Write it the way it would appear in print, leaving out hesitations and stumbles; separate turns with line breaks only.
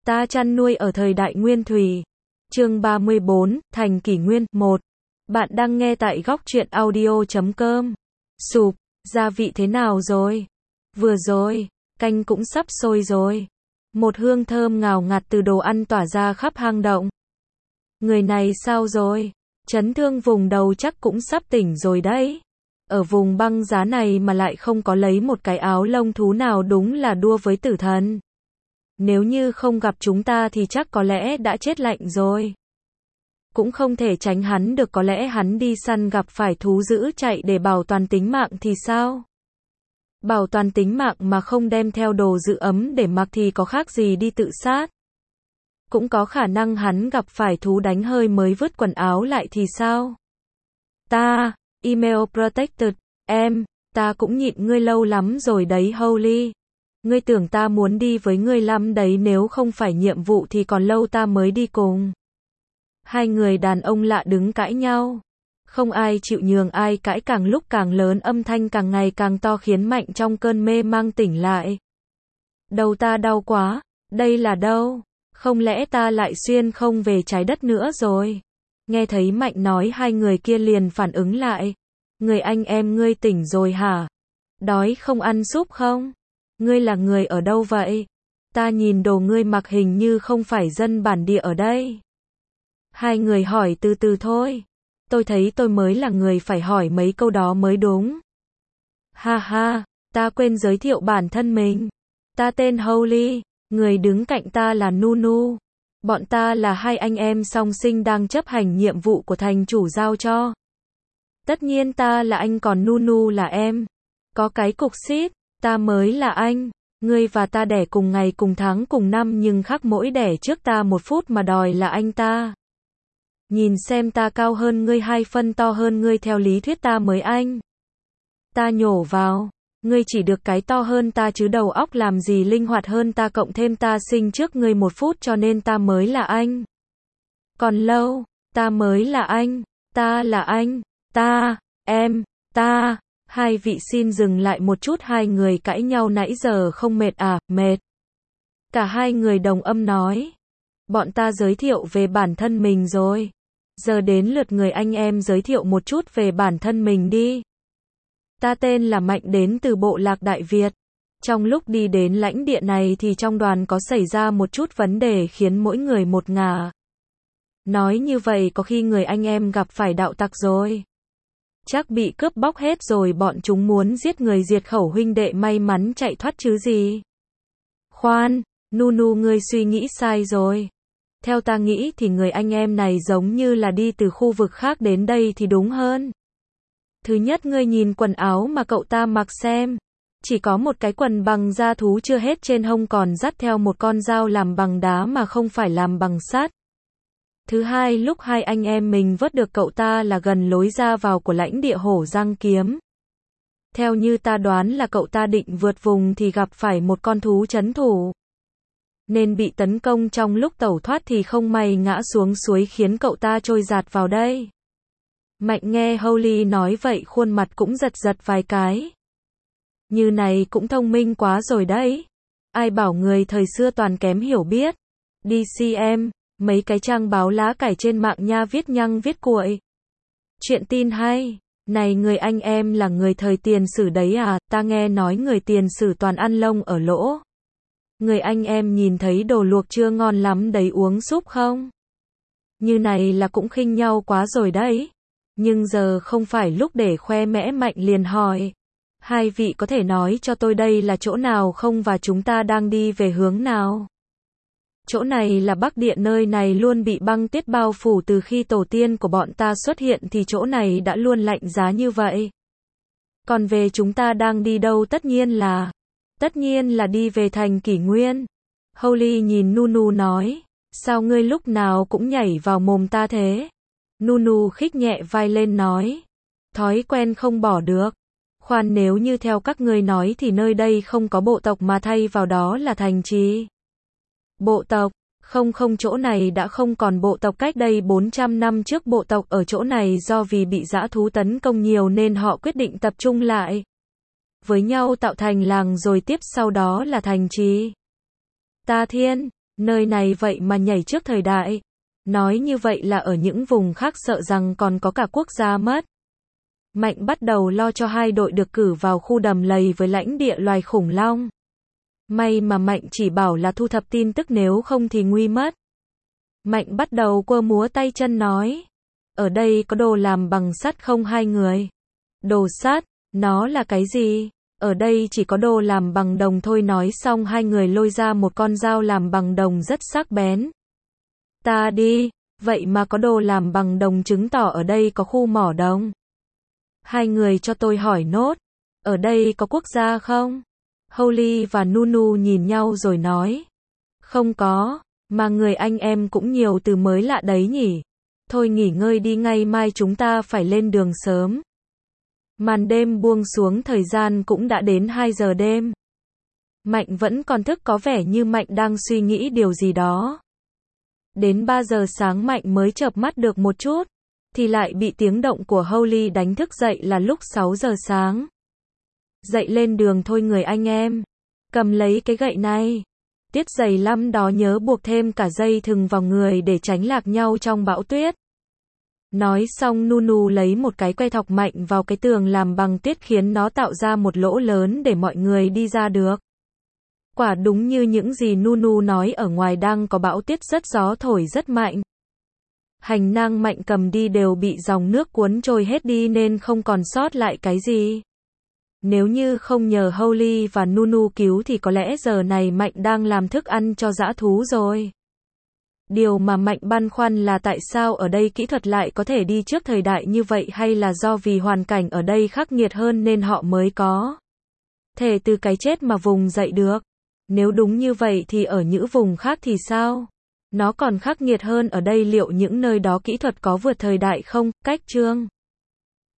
Ta chăn nuôi ở thời đại Nguyên Thủy. Chương 34, Thành Kỷ Nguyên 1. Bạn đang nghe tại góc truyện audio.com. Sụp, gia vị thế nào rồi? Vừa rồi, canh cũng sắp sôi rồi. Một hương thơm ngào ngạt từ đồ ăn tỏa ra khắp hang động. Người này sao rồi? Chấn thương vùng đầu chắc cũng sắp tỉnh rồi đấy. Ở vùng băng giá này mà lại không có lấy một cái áo lông thú nào, đúng là đua với tử thần. Nếu như không gặp chúng ta thì chắc có lẽ đã chết lạnh rồi. Cũng không thể tránh hắn được, có lẽ hắn đi săn gặp phải thú dữ chạy để bảo toàn tính mạng thì sao? Bảo toàn tính mạng mà không đem theo đồ giữ ấm để mặc thì có khác gì đi tự sát. Cũng có khả năng hắn gặp phải thú đánh hơi mới vứt quần áo lại thì sao? Ta, email protected, ta cũng nhịn ngươi lâu lắm rồi đấy Holly. Ngươi tưởng ta muốn đi với ngươi lắm đấy, nếu không phải nhiệm vụ thì còn lâu ta mới đi cùng. Hai người đàn ông lạ đứng cãi nhau. Không ai chịu nhường ai, cãi càng lúc càng lớn, âm thanh càng ngày càng to khiến Mạnh trong cơn mê mang tỉnh lại. Đầu ta đau quá, đây là đâu? Không lẽ ta lại xuyên không về trái đất nữa rồi? Nghe thấy Mạnh nói, hai người kia liền phản ứng lại. Người anh em ngươi tỉnh rồi hả? Đói không, ăn súp không? Ngươi là người ở đâu vậy? Ta nhìn đồ ngươi mặc hình như không phải dân bản địa ở đây. Hai người hỏi từ từ thôi. Tôi thấy tôi mới là người phải hỏi mấy câu đó mới đúng. Ha ha, ta quên giới thiệu bản thân mình. Ta tên Holly, người đứng cạnh ta là Nunu. Bọn ta là hai anh em song sinh đang chấp hành nhiệm vụ của thành chủ giao cho. Tất nhiên ta là anh còn Nunu là em. Có cái cục xít, ta mới là anh. Ngươi và ta đẻ cùng ngày cùng tháng cùng năm nhưng khác mỗi đẻ trước ta 1 phút mà đòi là anh ta. Nhìn xem ta cao hơn ngươi 2 phân, to hơn ngươi, theo lý thuyết ta mới anh. Ta nhổ vào, ngươi chỉ được cái to hơn ta chứ đầu óc làm gì linh hoạt hơn ta, cộng thêm ta sinh trước ngươi 1 phút cho nên ta mới là anh. Còn lâu, ta mới là anh, ta là anh, ta, em, ta. Hai vị xin dừng lại một chút, hai người cãi nhau nãy giờ không mệt à? Mệt. Cả hai người đồng âm nói. Bọn ta giới thiệu về bản thân mình rồi. Giờ đến lượt người anh em giới thiệu một chút về bản thân mình đi. Ta tên là Mạnh, đến từ bộ lạc Đại Việt. Trong lúc đi đến lãnh địa này thì trong đoàn có xảy ra một chút vấn đề khiến mỗi người một ngả. Nói như vậy có khi người anh em gặp phải đạo tặc rồi. Chắc bị cướp bóc hết rồi, bọn chúng muốn giết người diệt khẩu, huynh đệ may mắn chạy thoát chứ gì. Khoan, Nunu, ngươi suy nghĩ sai rồi. Theo ta nghĩ thì người anh em này giống như là đi từ khu vực khác đến đây thì đúng hơn. Thứ nhất, ngươi nhìn quần áo mà cậu ta mặc xem. Chỉ có một cái quần bằng da thú, chưa hết trên hông còn dắt theo một con dao làm bằng đá mà không phải làm bằng sắt. Thứ hai, lúc hai anh em mình vớt được cậu ta là gần lối ra vào của lãnh địa Hổ Răng Kiếm. Theo như ta đoán là cậu ta định vượt vùng thì gặp phải một con thú trấn thủ. Nên bị tấn công, trong lúc tẩu thoát thì không may ngã xuống suối khiến cậu ta trôi dạt vào đây. Mạnh nghe Holly nói vậy khuôn mặt cũng giật giật vài cái. Như này cũng thông minh quá rồi đấy. Ai bảo người thời xưa toàn kém hiểu biết. Đi xem mấy cái trang báo lá cải trên mạng nha, viết nhăng viết cuội. Chuyện tin hay. Này người anh em là người thời tiền sử đấy à? Ta nghe nói người tiền sử toàn ăn lông ở lỗ. Người anh em nhìn thấy đồ luộc chưa, ngon lắm đấy, uống súp không? Như này là cũng khinh nhau quá rồi đấy. Nhưng giờ không phải lúc để khoe mẽ. Mạnh liền hỏi. Hai vị có thể nói cho tôi đây là chỗ nào không và chúng ta đang đi về hướng nào? Chỗ này là Bắc Địa, nơi này luôn bị băng tuyết bao phủ từ khi tổ tiên của bọn ta xuất hiện thì chỗ này đã luôn lạnh giá như vậy. Còn về chúng ta đang đi đâu, tất nhiên là đi về thành Kỷ Nguyên. Holly nhìn Nunu nói, sao ngươi lúc nào cũng nhảy vào mồm ta thế? Nunu khích nhẹ vai lên nói, thói quen không bỏ được. Khoan, nếu như theo các ngươi nói thì nơi đây không có bộ tộc mà thay vào đó là thành trì. Bộ tộc? Không, chỗ này đã không còn bộ tộc. Cách đây 400 năm trước bộ tộc ở chỗ này do vì bị dã thú tấn công nhiều nên họ quyết định tập trung lại với nhau tạo thành làng rồi tiếp sau đó là thành trì. Ta thiên, Nơi này vậy mà nhảy trước thời đại. Nói như vậy là ở những vùng khác sợ rằng còn có cả quốc gia mất. Mạnh bắt đầu lo cho hai đội được cử vào khu đầm lầy với lãnh địa loài khủng long. May mà Mạnh chỉ bảo là thu thập tin tức nếu không thì nguy mất. Mạnh bắt đầu quơ múa tay chân nói. Ở đây có đồ làm bằng sắt không hai người? Đồ sắt, nó là cái gì? Ở đây chỉ có đồ làm bằng đồng thôi, nói xong hai người lôi ra một con dao làm bằng đồng rất sắc bén. Ta đi, vậy mà có đồ làm bằng đồng chứng tỏ ở đây có khu mỏ đồng. Hai người cho tôi hỏi nốt, ở đây có quốc gia không? Holly và Nunu nhìn nhau rồi nói. Không có, mà người anh em cũng nhiều từ mới lạ đấy nhỉ. Thôi nghỉ ngơi đi, ngày mai chúng ta phải lên đường sớm. Màn đêm buông xuống, thời gian cũng đã đến 2 giờ đêm. Mạnh vẫn còn thức, có vẻ như Mạnh đang suy nghĩ điều gì đó. Đến 3 giờ sáng Mạnh mới chợp mắt được một chút, thì lại bị tiếng động của Holly đánh thức dậy là lúc 6 giờ sáng. Dậy lên đường thôi người anh em. Cầm lấy cái gậy này. Tiết dày lắm đó, nhớ buộc thêm cả dây thừng vào người để tránh lạc nhau trong bão tuyết. Nói xong Nunu lấy một cái que thọc mạnh vào cái tường làm bằng tuyết khiến nó tạo ra một lỗ lớn để mọi người đi ra được. Quả đúng như những gì Nunu nói, ở ngoài đang có bão tuyết, rất gió thổi rất mạnh. Hành lang Mạnh cầm đi đều bị dòng nước cuốn trôi hết đi nên không còn sót lại cái gì. Nếu như không nhờ Holly và Nunu cứu thì có lẽ giờ này Mạnh đang làm thức ăn cho dã thú rồi. Điều mà Mạnh băn khoăn là tại sao ở đây kỹ thuật lại có thể đi trước thời đại như vậy, hay là do vì hoàn cảnh ở đây khắc nghiệt hơn nên họ mới có thể từ cái chết mà vùng dậy được. Nếu đúng như vậy thì ở những vùng khác thì sao? Nó còn khắc nghiệt hơn ở đây, liệu những nơi đó kỹ thuật có vượt thời đại không? Cách chương